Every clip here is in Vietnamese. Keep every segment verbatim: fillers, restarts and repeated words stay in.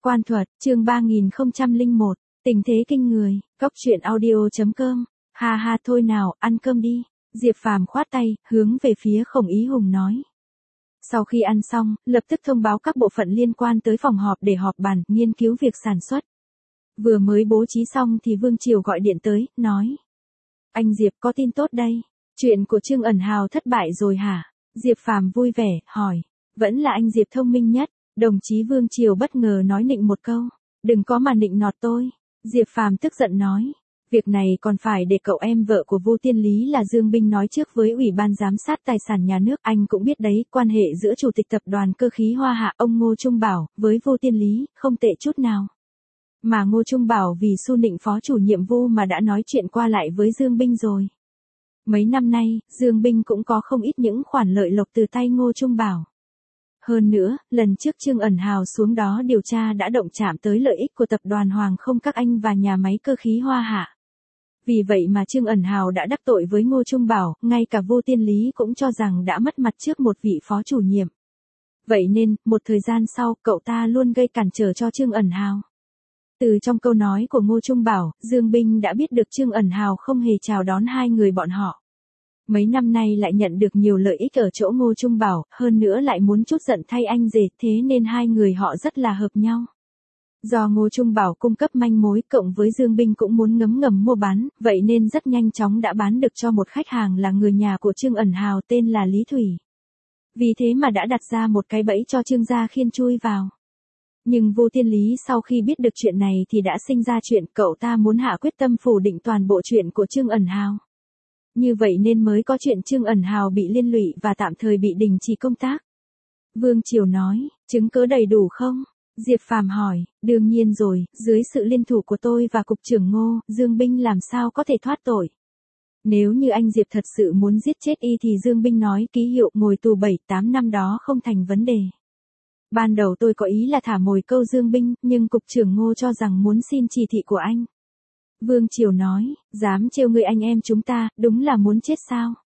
Quan thuật, chương ba nghìn không trăm lẻ một, tình thế kinh người, cốc truyện audio chấm com. Ha ha thôi nào, ăn cơm đi. Diệp Phàm khoát tay, hướng về phía Khổng Ý Hùng nói. Sau khi ăn xong, lập tức thông báo các bộ phận liên quan tới phòng họp để họp bàn, nghiên cứu việc sản xuất. Vừa mới bố trí xong thì Vương Triều gọi điện tới, nói. Anh Diệp có tin tốt đây. Chuyện của Trương Ẩn Hào thất bại rồi hả? Diệp Phàm vui vẻ, hỏi. Vẫn là anh Diệp thông minh nhất. Đồng chí Vương Triều bất ngờ nói nịnh một câu. Đừng có mà nịnh nọt tôi. Diệp Phàm tức giận nói. Việc này còn phải để cậu em vợ của Vô Tiên Lý là Dương Binh nói trước với Ủy ban Giám sát Tài sản Nhà nước. Anh cũng biết đấy, quan hệ giữa Chủ tịch Tập đoàn Cơ khí Hoa Hạ ông Ngô Trung Bảo với Vô Tiên Lý không tệ chút nào. Mà Ngô Trung Bảo vì su nịnh phó chủ nhiệm Vu mà đã nói chuyện qua lại với Dương Binh rồi. Mấy năm nay, Dương Binh cũng có không ít những khoản lợi lộc từ tay Ngô Trung Bảo. Hơn nữa, lần trước Trương Ẩn Hào xuống đó điều tra đã động chạm tới lợi ích của tập đoàn Hoàng Không các anh và nhà máy cơ khí Hoa Hạ. Vì vậy mà Trương Ẩn Hào đã đắc tội với Ngô Trung Bảo, ngay cả Vô Tiên Lý cũng cho rằng đã mất mặt trước một vị phó chủ nhiệm. Vậy nên, một thời gian sau, cậu ta luôn gây cản trở cho Trương Ẩn Hào. Từ trong câu nói của Ngô Trung Bảo, Dương Binh đã biết được Trương Ẩn Hào không hề chào đón hai người bọn họ. Mấy năm nay lại nhận được nhiều lợi ích ở chỗ Ngô Trung Bảo, hơn nữa lại muốn trút giận thay anh rể, thế nên hai người họ rất là hợp nhau. Do Ngô Trung Bảo cung cấp manh mối cộng với Dương Binh cũng muốn ngấm ngầm mua bán, vậy nên rất nhanh chóng đã bán được cho một khách hàng là người nhà của Trương Ẩn Hào tên là Lý Thủy. Vì thế mà đã đặt ra một cái bẫy cho Trương gia Khiên chui vào. Nhưng Vô Tiên Lý sau khi biết được chuyện này thì đã sinh ra chuyện cậu ta muốn hạ quyết tâm phủ định toàn bộ chuyện của Trương Ẩn Hào. Như vậy nên mới có chuyện Trương Ẩn Hào bị liên lụy và tạm thời bị đình chỉ công tác. Vương Triều nói, chứng cứ đầy đủ không? Diệp Phàm hỏi, đương nhiên rồi, dưới sự liên thủ của tôi và Cục trưởng Ngô, Dương Binh làm sao có thể thoát tội. Nếu như anh Diệp thật sự muốn giết chết y thì Dương Binh nói ký hiệu ngồi tù bảy tám năm đó không thành vấn đề. Ban đầu tôi có ý là thả mồi câu Dương Binh, nhưng Cục trưởng Ngô cho rằng muốn xin chỉ thị của anh. Vương Triều nói, dám trêu người anh em chúng ta, đúng là muốn chết sao?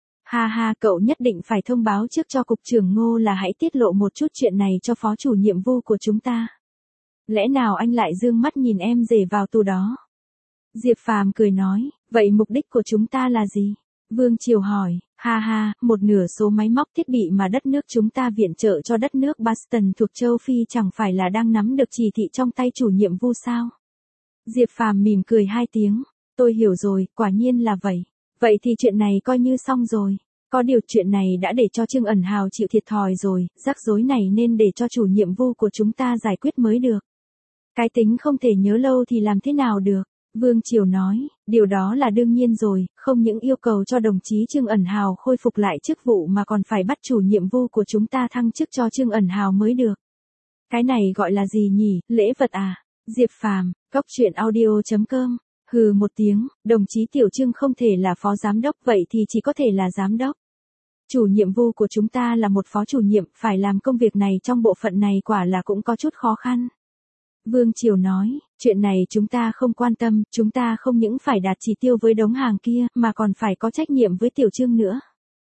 Ha ha, cậu nhất định phải thông báo trước cho Cục trưởng Ngô là hãy tiết lộ một chút chuyện này cho phó chủ nhiệm Vu của chúng ta. Lẽ nào anh lại dương mắt nhìn em rể vào tù đó? Diệp Phàm cười nói, vậy mục đích của chúng ta là gì? Vương Triều hỏi, ha ha, một nửa số máy móc thiết bị mà đất nước chúng ta viện trợ cho đất nước Boston thuộc châu Phi chẳng phải là đang nắm được chỉ thị trong tay chủ nhiệm Vu sao? Diệp Phàm mỉm cười hai tiếng, tôi hiểu rồi, quả nhiên là vậy. Vậy thì chuyện này coi như xong rồi. Có điều chuyện này đã để cho Trương Ẩn Hào chịu thiệt thòi rồi, rắc rối này nên để cho chủ nhiệm Vu của chúng ta giải quyết mới được. Cái tính không thể nhớ lâu thì làm thế nào được? Vương Triều nói, điều đó là đương nhiên rồi, không những yêu cầu cho đồng chí Trương Ẩn Hào khôi phục lại chức vụ mà còn phải bắt chủ nhiệm Vu của chúng ta thăng chức cho Trương Ẩn Hào mới được. Cái này gọi là gì nhỉ, lễ vật à? Diệp Phàm, cốc truyện audio chấm com. Hừ một tiếng, đồng chí Tiểu Trương không thể là phó giám đốc, vậy thì chỉ có thể là giám đốc. Chủ nhiệm Vu của chúng ta là một phó chủ nhiệm, phải làm công việc này trong bộ phận này quả là cũng có chút khó khăn. Vương Triều nói, chuyện này chúng ta không quan tâm, chúng ta không những phải đạt chỉ tiêu với đống hàng kia, mà còn phải có trách nhiệm với Tiểu Trương nữa.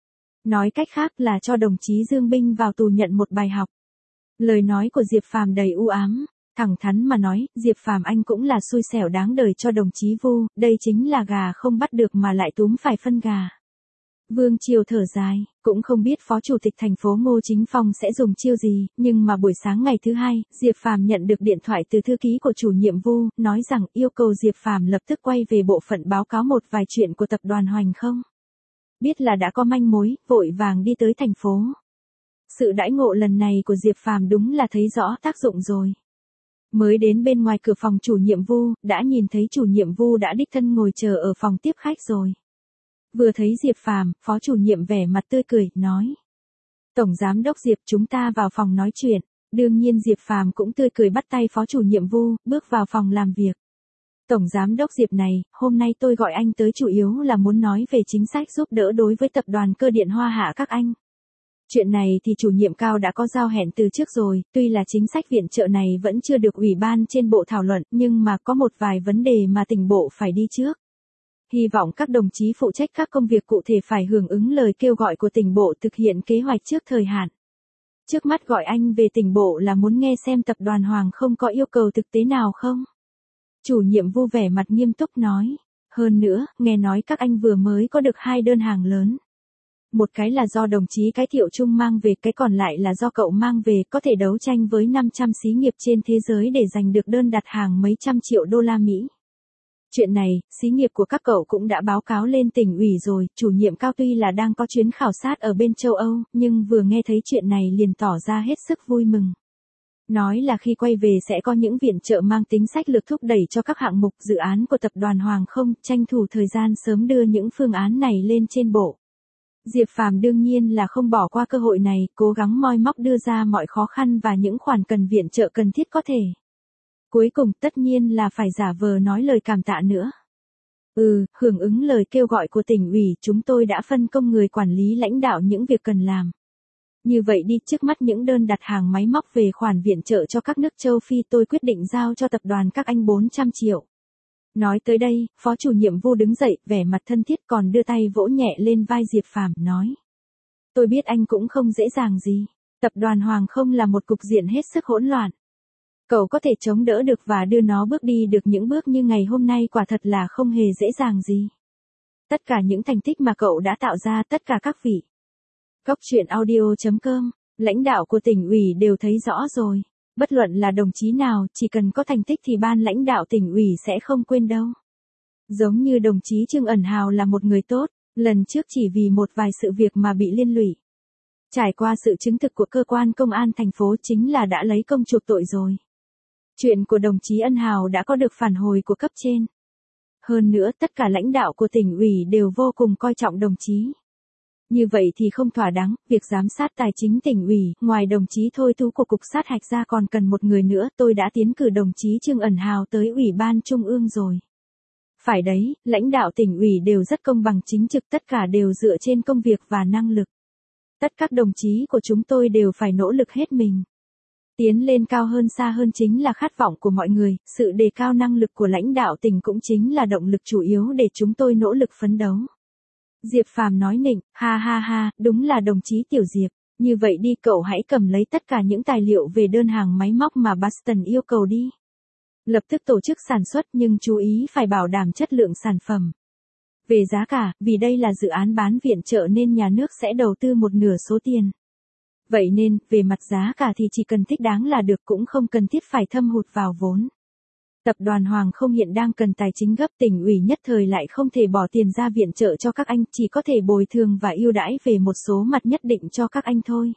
Nói cách khác là cho đồng chí Dương Binh vào tù nhận một bài học. Lời nói của Diệp Phàm đầy u ám. Thẳng thắn mà nói, Diệp Phàm anh cũng là xui xẻo đáng đời cho đồng chí Vu, đây chính là gà không bắt được mà lại túm phải phân gà. Vương Triều thở dài, cũng không biết phó chủ tịch thành phố Ngô Chính Phong sẽ dùng chiêu gì, nhưng mà buổi sáng ngày thứ hai, Diệp Phàm nhận được điện thoại từ thư ký của chủ nhiệm Vu, nói rằng yêu cầu Diệp Phàm lập tức quay về bộ phận báo cáo một vài chuyện của tập đoàn Hoành Không. Biết là đã có manh mối, vội vàng đi tới thành phố. Sự đãi ngộ lần này của Diệp Phàm đúng là thấy rõ tác dụng rồi. Mới đến bên ngoài cửa phòng chủ nhiệm Vu, đã nhìn thấy chủ nhiệm Vu đã đích thân ngồi chờ ở phòng tiếp khách rồi. Vừa thấy Diệp Phàm, phó chủ nhiệm vẻ mặt tươi cười, nói. Tổng giám đốc Diệp, chúng ta vào phòng nói chuyện. Đương nhiên Diệp Phàm cũng tươi cười bắt tay phó chủ nhiệm Vu, bước vào phòng làm việc. Tổng giám đốc Diệp này, hôm nay tôi gọi anh tới chủ yếu là muốn nói về chính sách giúp đỡ đối với tập đoàn Cơ điện Hoa Hạ các anh. Chuyện này thì chủ nhiệm cao đã có giao hẹn từ trước rồi, tuy là chính sách viện trợ này vẫn chưa được ủy ban trên bộ thảo luận, nhưng mà có một vài vấn đề mà tỉnh bộ phải đi trước. Hy vọng các đồng chí phụ trách các công việc cụ thể phải hưởng ứng lời kêu gọi của tỉnh bộ thực hiện kế hoạch trước thời hạn. Trước mắt gọi anh về tỉnh bộ là muốn nghe xem tập đoàn Hoàng không có yêu cầu thực tế nào không? Chủ nhiệm Vu vẻ mặt nghiêm túc nói. Hơn nữa, nghe nói các anh vừa mới có được hai đơn hàng lớn. Một cái là do đồng chí Cái Thiệu Trung mang về, cái còn lại là do cậu mang về, có thể đấu tranh với năm trăm xí nghiệp trên thế giới để giành được đơn đặt hàng mấy trăm triệu đô la Mỹ. Chuyện này, xí nghiệp của các cậu cũng đã báo cáo lên tỉnh ủy rồi, chủ nhiệm Cao tuy là đang có chuyến khảo sát ở bên châu Âu, nhưng vừa nghe thấy chuyện này liền tỏ ra hết sức vui mừng. Nói là khi quay về sẽ có những viện trợ mang tính sách lược thúc đẩy cho các hạng mục dự án của tập đoàn Hoàng không, tranh thủ thời gian sớm đưa những phương án này lên trên bộ. Diệp Phàm đương nhiên là không bỏ qua cơ hội này, cố gắng moi móc đưa ra mọi khó khăn và những khoản cần viện trợ cần thiết có thể. Cuối cùng tất nhiên là phải giả vờ nói lời cảm tạ nữa. Ừ, hưởng ứng lời kêu gọi của tỉnh ủy, chúng tôi đã phân công người quản lý lãnh đạo những việc cần làm. Như vậy đi, trước mắt những đơn đặt hàng máy móc về khoản viện trợ cho các nước châu Phi tôi quyết định giao cho tập đoàn các anh bốn trăm triệu. Nói tới đây, phó chủ nhiệm Vu đứng dậy, vẻ mặt thân thiết còn đưa tay vỗ nhẹ lên vai Diệp Phàm nói. Tôi biết anh cũng không dễ dàng gì. Tập đoàn Hoàng không là một cục diện hết sức hỗn loạn. Cậu có thể chống đỡ được và đưa nó bước đi được những bước như ngày hôm nay quả thật là không hề dễ dàng gì. Tất cả những thành tích mà cậu đã tạo ra, tất cả các vị. Góc truyện audio chấm com, lãnh đạo của tỉnh ủy đều thấy rõ rồi. Bất luận là đồng chí nào, chỉ cần có thành tích thì ban lãnh đạo tỉnh ủy sẽ không quên đâu. Giống như đồng chí Trương Ẩn Hào là một người tốt, lần trước chỉ vì một vài sự việc mà bị liên lụy. Trải qua sự chứng thực của cơ quan công an thành phố chính là đã lấy công chuộc tội rồi. Chuyện của đồng chí Ân Hào đã có được phản hồi của cấp trên. Hơn nữa tất cả lãnh đạo của tỉnh ủy đều vô cùng coi trọng đồng chí. Như vậy thì không thỏa đáng, việc giám sát tài chính tỉnh ủy, ngoài đồng chí Thôi Tú của Cục Sát hạch ra còn cần một người nữa, tôi đã tiến cử đồng chí Trương Ẩn Hào tới Ủy ban Trung ương rồi. Phải đấy, lãnh đạo tỉnh ủy đều rất công bằng chính trực, tất cả đều dựa trên công việc và năng lực. Tất các đồng chí của chúng tôi đều phải nỗ lực hết mình. Tiến lên cao hơn xa hơn chính là khát vọng của mọi người, sự đề cao năng lực của lãnh đạo tỉnh cũng chính là động lực chủ yếu để chúng tôi nỗ lực phấn đấu. Diệp Phàm nói nịnh, ha ha ha, đúng là đồng chí Tiểu Diệp, như vậy đi cậu hãy cầm lấy tất cả những tài liệu về đơn hàng máy móc mà Boston yêu cầu đi. Lập tức tổ chức sản xuất nhưng chú ý phải bảo đảm chất lượng sản phẩm. Về giá cả, vì đây là dự án bán viện trợ nên nhà nước sẽ đầu tư một nửa số tiền. Vậy nên, về mặt giá cả thì chỉ cần thích đáng là được, cũng không cần thiết phải thâm hụt vào vốn. Tập đoàn Hoàng không hiện đang cần tài chính gấp, tỉnh ủy nhất thời lại không thể bỏ tiền ra viện trợ cho các anh, chỉ có thể bồi thường và ưu đãi về một số mặt nhất định cho các anh thôi.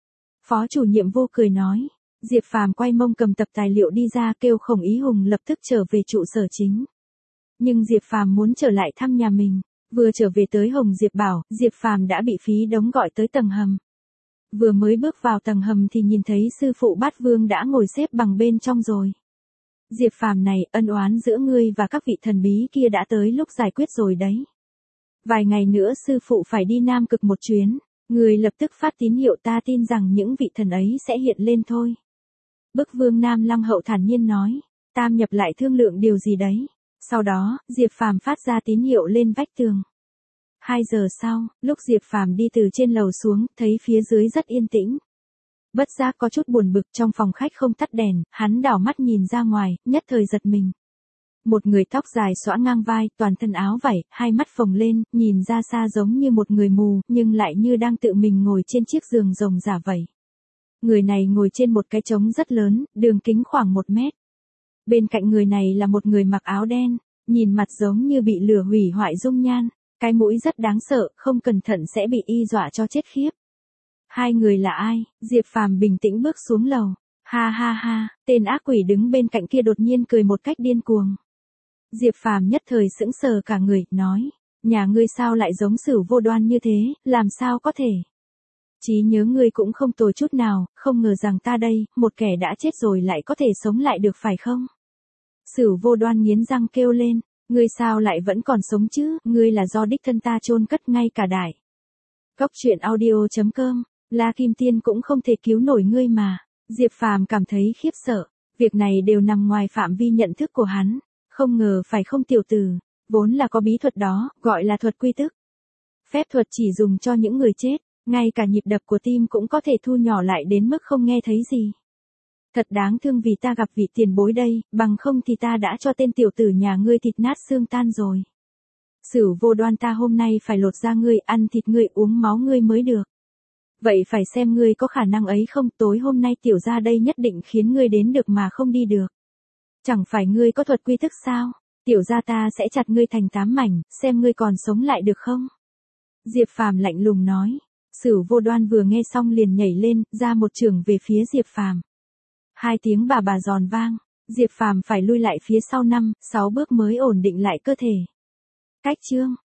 Phó chủ nhiệm Vô cười nói. Diệp Phàm quay mông cầm tập tài liệu đi ra, kêu Khổng Ý Hùng lập tức trở về trụ sở chính. Nhưng Diệp Phàm muốn trở lại thăm nhà mình, vừa trở về tới Hồng Diệp bảo, Diệp Phàm đã bị Phí Đống gọi tới tầng hầm. Vừa mới bước vào tầng hầm thì nhìn thấy sư phụ Bát Vương đã ngồi xếp bằng bên trong rồi. Diệp Phàm này, ân oán giữa ngươi và các vị thần bí kia đã tới lúc giải quyết rồi đấy. Vài ngày nữa sư phụ phải đi Nam Cực một chuyến, ngươi lập tức phát tín hiệu, ta tin rằng những vị thần ấy sẽ hiện lên thôi. Bức Vương Nam Long Hậu thản nhiên nói, tam nhập lại thương lượng điều gì đấy. Sau đó, Diệp Phàm phát ra tín hiệu lên vách tường. Hai giờ sau, lúc Diệp Phàm đi từ trên lầu xuống, thấy phía dưới rất yên tĩnh. Bất giác có chút buồn bực, trong phòng khách không tắt đèn, hắn đảo mắt nhìn ra ngoài, nhất thời giật mình. Một người tóc dài xõa ngang vai, toàn thân áo vải, hai mắt phồng lên, nhìn ra xa giống như một người mù, nhưng lại như đang tự mình ngồi trên chiếc giường rồng giả vậy. Người này ngồi trên một cái trống rất lớn, đường kính khoảng một mét. Bên cạnh người này là một người mặc áo đen, nhìn mặt giống như bị lửa hủy hoại dung nhan, cái mũi rất đáng sợ, không cẩn thận sẽ bị y dọa cho chết khiếp. Hai người là ai? Diệp Phàm bình tĩnh bước xuống lầu. Ha ha ha, tên ác quỷ đứng bên cạnh kia đột nhiên cười một cách điên cuồng. Diệp Phàm nhất thời sững sờ cả người, nói, nhà ngươi sao lại giống Sửu Vô Đoan như thế, làm sao có thể? Trí nhớ ngươi cũng không tồi chút nào, không ngờ rằng ta đây, một kẻ đã chết rồi lại có thể sống lại được phải không? Sửu Vô Đoan nghiến răng kêu lên, ngươi sao lại vẫn còn sống chứ, ngươi là do đích thân ta chôn cất ngay cả đại. Góc truyện audio chấm com, La Kim Tiên cũng không thể cứu nổi ngươi mà. Diệp Phàm cảm thấy khiếp sợ, việc này đều nằm ngoài phạm vi nhận thức của hắn, không ngờ phải không tiểu tử, vốn là có bí thuật đó, gọi là thuật quy tức. Phép thuật chỉ dùng cho những người chết, Ngay cả nhịp đập của tim cũng có thể thu nhỏ lại đến mức không nghe thấy gì. Thật đáng thương vì ta gặp vị tiền bối đây, bằng không thì ta đã cho tên tiểu tử nhà ngươi thịt nát xương tan rồi. Sửu Vô Đoan, ta hôm nay phải lột da ngươi, ăn thịt ngươi, uống máu ngươi mới được. Vậy phải xem ngươi có khả năng ấy không, tối hôm nay tiểu gia đây nhất định khiến ngươi đến được mà không đi được. Chẳng phải ngươi có thuật quy thức sao? Tiểu gia ta sẽ chặt ngươi thành tám mảnh, xem ngươi còn sống lại được không? Diệp Phàm lạnh lùng nói. Sửu Vô Đoan vừa nghe xong liền nhảy lên, ra một chưởng về phía Diệp Phàm. Hai tiếng bà bà giòn vang, Diệp Phàm phải lui lại phía sau năm, sáu bước mới ổn định lại cơ thể. Cách chương